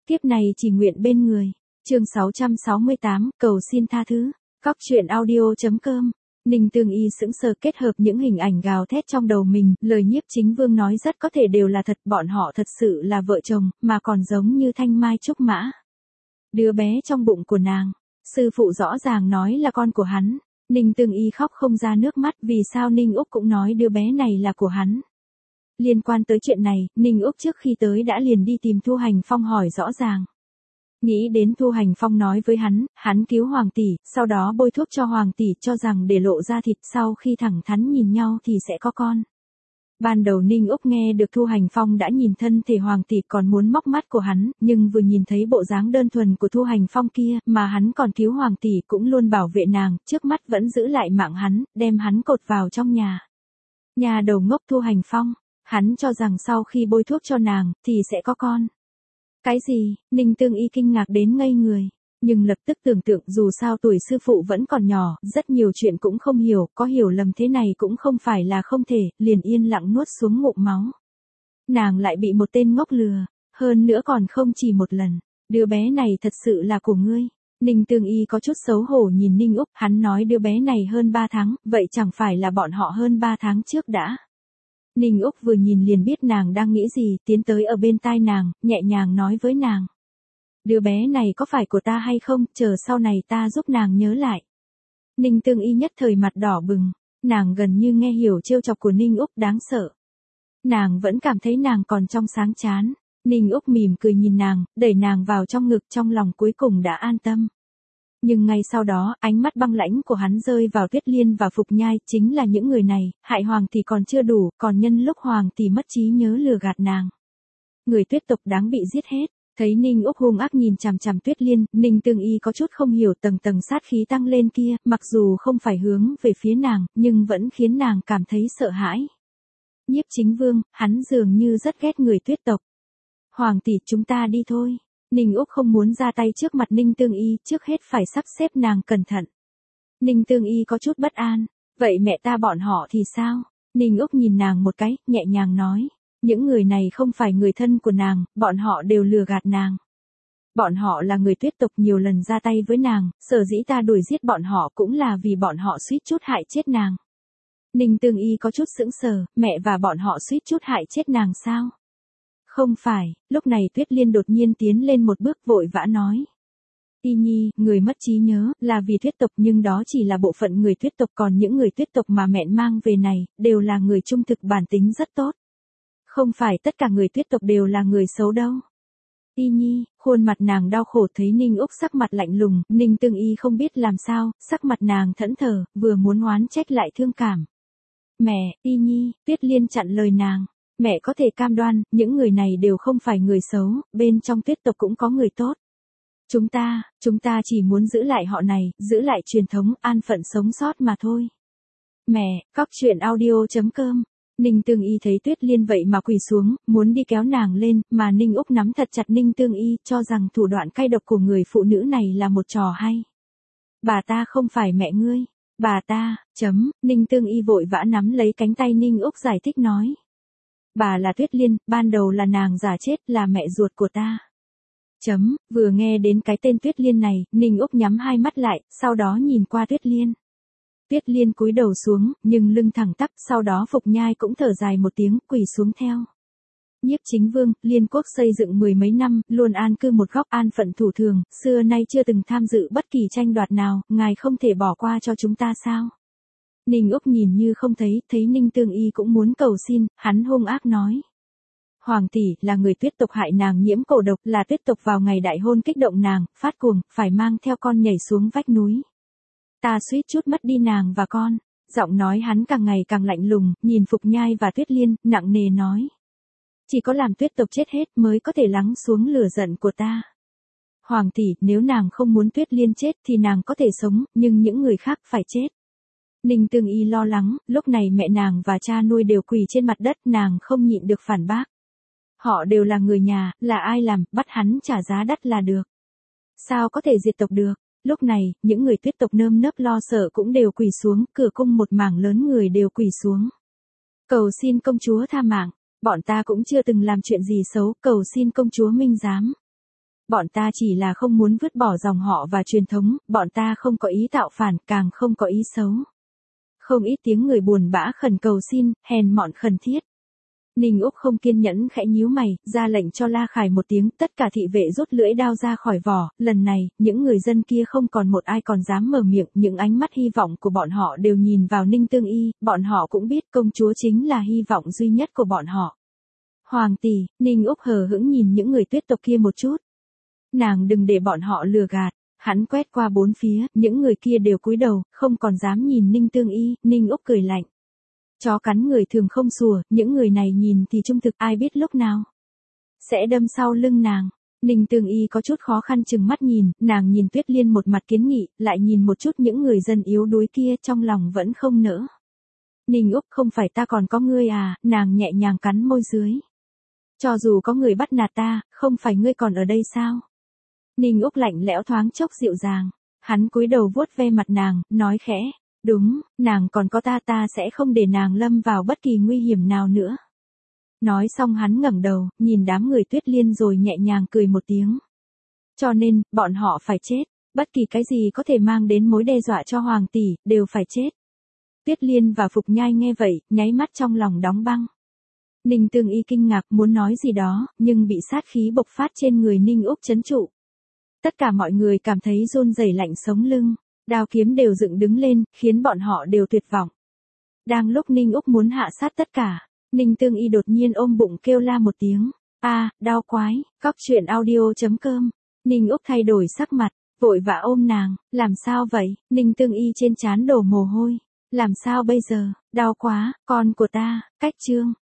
Kiếp này chỉ nguyện bên người. Chương 668, cầu xin tha thứ. Cóc truyện audio.com. Ninh Tương Y sững sờ kết hợp những hình ảnh gào thét trong đầu mình, lời Nhiếp Chính Vương nói rất có thể đều là thật, bọn họ thật sự là vợ chồng, mà còn giống như thanh mai trúc mã. Đứa bé trong bụng của nàng, sư phụ rõ ràng nói là con của hắn. Ninh Tương Y khóc không ra nước mắt, vì sao Ninh Úc cũng nói đứa bé này là của hắn. Liên quan tới chuyện này, Ninh Úc trước khi tới đã liền đi tìm Thu Hành Phong hỏi rõ ràng. Nghĩ đến Thu Hành Phong nói với hắn cứu Hoàng tỷ, sau đó bôi thuốc cho Hoàng tỷ, cho rằng để lộ ra thịt, sau khi thẳng thắn nhìn nhau thì sẽ có con. Ban đầu Ninh Úc nghe được Thu Hành Phong đã nhìn thân thể Hoàng tỷ còn muốn móc mắt của hắn, nhưng vừa nhìn thấy bộ dáng đơn thuần của Thu Hành Phong kia, mà hắn còn cứu Hoàng tỷ cũng luôn bảo vệ nàng, trước mắt vẫn giữ lại mạng hắn, đem hắn cột vào trong nhà. Nhà đầu ngốc Thu Hành Phong, hắn cho rằng sau khi bôi thuốc cho nàng, thì sẽ có con. Cái gì? Ninh Tương Y kinh ngạc đến ngây người. Nhưng lập tức tưởng tượng dù sao tuổi sư phụ vẫn còn nhỏ, rất nhiều chuyện cũng không hiểu, có hiểu lầm thế này cũng không phải là không thể, liền yên lặng nuốt xuống ngụm máu. Nàng lại bị một tên ngốc lừa, hơn nữa còn không chỉ một lần. Đứa bé này thật sự là của ngươi. Ninh Tương Y có chút xấu hổ nhìn Ninh Úc, hắn nói đứa bé này hơn 3 tháng, vậy chẳng phải là bọn họ hơn 3 tháng trước đã. Ninh Úc vừa nhìn liền biết nàng đang nghĩ gì, tiến tới ở bên tai nàng, nhẹ nhàng nói với nàng. Đứa bé này có phải của ta hay không, chờ sau này ta giúp nàng nhớ lại. Ninh Tương Y nhất thời mặt đỏ bừng, nàng gần như nghe hiểu trêu chọc của Ninh Úc đáng sợ. Nàng vẫn cảm thấy nàng còn trong sáng chán. Ninh Úc mỉm cười nhìn nàng, đẩy nàng vào trong ngực, trong lòng cuối cùng đã an tâm. Nhưng ngay sau đó, ánh mắt băng lãnh của hắn rơi vào Tuyết Liên và Phục Nhai, chính là những người này, hại Hoàng tỷ còn chưa đủ, còn nhân lúc Hoàng tỷ mất trí nhớ lừa gạt nàng. Người Tuyết tộc đáng bị giết hết. Thấy Ninh Úc hung ác nhìn chằm chằm Tuyết Liên, Ninh Tương Y có chút không hiểu tầng tầng sát khí tăng lên kia, mặc dù không phải hướng về phía nàng, nhưng vẫn khiến nàng cảm thấy sợ hãi. Nhiếp Chính Vương, hắn dường như rất ghét người Tuyết tộc. Hoàng tỷ, chúng ta đi thôi. Ninh Úc không muốn ra tay trước mặt Ninh Tương Y, trước hết phải sắp xếp nàng cẩn thận. Ninh Tương Y có chút bất an, vậy mẹ ta bọn họ thì sao? Ninh Úc nhìn nàng một cái, nhẹ nhàng nói. Những người này không phải người thân của nàng, bọn họ đều lừa gạt nàng. Bọn họ là người Tuyết tộc nhiều lần ra tay với nàng, sở dĩ ta đuổi giết bọn họ cũng là vì bọn họ suýt chút hại chết nàng. Ninh Tương Y có chút sững sờ, mẹ và bọn họ suýt chút hại chết nàng sao? Không phải, lúc này Tuyết Liên đột nhiên tiến lên một bước vội vã nói. Y Nhi, người mất trí nhớ, là vì Tuyết tộc nhưng đó chỉ là bộ phận người Tuyết tộc, còn những người Tuyết tộc mà mẹ mang về này, đều là người trung thực bản tính rất tốt. Không phải tất cả người Tuyết tộc đều là người xấu đâu. Y Nhi, khuôn mặt nàng đau khổ thấy Ninh Úc sắc mặt lạnh lùng, Ninh Tương Y không biết làm sao, sắc mặt nàng thẫn thờ, vừa muốn oán trách lại thương cảm. Mẹ, Y Nhi, Tuyết Liên chặn lời nàng. Mẹ có thể cam đoan, những người này đều không phải người xấu, bên trong Tuyết tộc cũng có người tốt. Chúng ta chỉ muốn giữ lại họ này, giữ lại truyền thống, an phận sống sót mà thôi. Mẹ, cóc truyện audio.com. Ninh Tương Y thấy Tuyết Liên vậy mà quỳ xuống, muốn đi kéo nàng lên, mà Ninh Úc nắm thật chặt Ninh Tương Y, cho rằng thủ đoạn cay độc của người phụ nữ này là một trò hay. Bà ta không phải mẹ ngươi. Bà ta, Ninh Tương Y vội vã nắm lấy cánh tay Ninh Úc giải thích nói. Bà là Tuyết Liên, ban đầu là nàng giả chết, là mẹ ruột của ta. Vừa nghe đến cái tên Tuyết Liên này, Ninh Úc nhắm hai mắt lại, sau đó nhìn qua Tuyết Liên. Tuyết Liên cúi đầu xuống, nhưng lưng thẳng tắp, sau đó Phục Nhai cũng thở dài một tiếng, quỳ xuống theo. Nhiếp Chính Vương, Liên quốc xây dựng mười mấy năm, luôn an cư một góc an phận thủ thường, xưa nay chưa từng tham dự bất kỳ tranh đoạt nào, ngài không thể bỏ qua cho chúng ta sao? Ninh Úc nhìn như không thấy, thấy Ninh Tương Y cũng muốn cầu xin, hắn hung ác nói. Hoàng tỷ, là người Tuyết tộc hại nàng nhiễm cổ độc, là Tuyết tộc vào ngày đại hôn kích động nàng, phát cuồng, phải mang theo con nhảy xuống vách núi. Ta suýt chút mất đi nàng và con. Giọng nói hắn càng ngày càng lạnh lùng, nhìn Phục Nhai và Tuyết Liên, nặng nề nói. Chỉ có làm Tuyết tộc chết hết mới có thể lắng xuống lửa giận của ta. Hoàng tỷ, nếu nàng không muốn Tuyết Liên chết thì nàng có thể sống, nhưng những người khác phải chết. Ninh Tương Y lo lắng, lúc này mẹ nàng và cha nuôi đều quỳ trên mặt đất, nàng không nhịn được phản bác. Họ đều là người nhà, là ai làm, bắt hắn trả giá đắt là được. Sao có thể diệt tộc được? Lúc này, những người Tuyết tộc nơm nớp lo sợ cũng đều quỳ xuống, cửa cung một mảng lớn người đều quỳ xuống. Cầu xin công chúa tha mạng, bọn ta cũng chưa từng làm chuyện gì xấu, cầu xin công chúa minh giám. Bọn ta chỉ là không muốn vứt bỏ dòng họ và truyền thống, bọn ta không có ý tạo phản, càng không có ý xấu. Không ít tiếng người buồn bã khẩn cầu xin, hèn mọn khẩn thiết. Ninh Úc không kiên nhẫn khẽ nhíu mày, ra lệnh cho La Khải một tiếng, tất cả thị vệ rút lưỡi đao ra khỏi vỏ, lần này, những người dân kia không còn một ai còn dám mở miệng, những ánh mắt hy vọng của bọn họ đều nhìn vào Ninh Tương Y, bọn họ cũng biết công chúa chính là hy vọng duy nhất của bọn họ. Hoàng tỷ, Ninh Úc hờ hững nhìn những người tuyết tộc kia một chút. Nàng đừng để bọn họ lừa gạt. Hắn quét qua bốn phía, những người kia đều cúi đầu, không còn dám nhìn Ninh Tương Y, Ninh Úc cười lạnh. Chó cắn người thường không sủa, những người này nhìn thì trung thực, ai biết lúc nào sẽ đâm sau lưng nàng. Ninh Tương Y có chút khó khăn chừng mắt nhìn, nàng nhìn Tuyết Liên một mặt kiến nghị, lại nhìn một chút những người dân yếu đuối kia, trong lòng vẫn không nỡ. Ninh Úc, không phải ta còn có ngươi à, nàng nhẹ nhàng cắn môi dưới. Cho dù có người bắt nạt ta, không phải ngươi còn ở đây sao? Ninh Úc lạnh lẽo thoáng chốc dịu dàng. Hắn cúi đầu vuốt ve mặt nàng, nói khẽ. Đúng, nàng còn có ta sẽ không để nàng lâm vào bất kỳ nguy hiểm nào nữa. Nói xong hắn ngẩng đầu, nhìn đám người Tuyết Liên rồi nhẹ nhàng cười một tiếng. Cho nên, bọn họ phải chết. Bất kỳ cái gì có thể mang đến mối đe dọa cho Hoàng tỷ, đều phải chết. Tuyết Liên và Phục Nhai nghe vậy, nháy mắt trong lòng đóng băng. Ninh Tương Y kinh ngạc muốn nói gì đó, nhưng bị sát khí bộc phát trên người Ninh Úc trấn trụ. Tất cả mọi người cảm thấy run rẩy lạnh sống lưng, đao kiếm đều dựng đứng lên, khiến bọn họ đều tuyệt vọng. Đang lúc Ninh Úc muốn hạ sát tất cả, Ninh Tương Y đột nhiên ôm bụng kêu la một tiếng. Đau quái, Cóc audio.com. Ninh Úc thay đổi sắc mặt, vội vã ôm nàng, làm sao vậy? Ninh Tương Y trên trán đổ mồ hôi. Làm sao bây giờ, đau quá, con của ta, cách chương.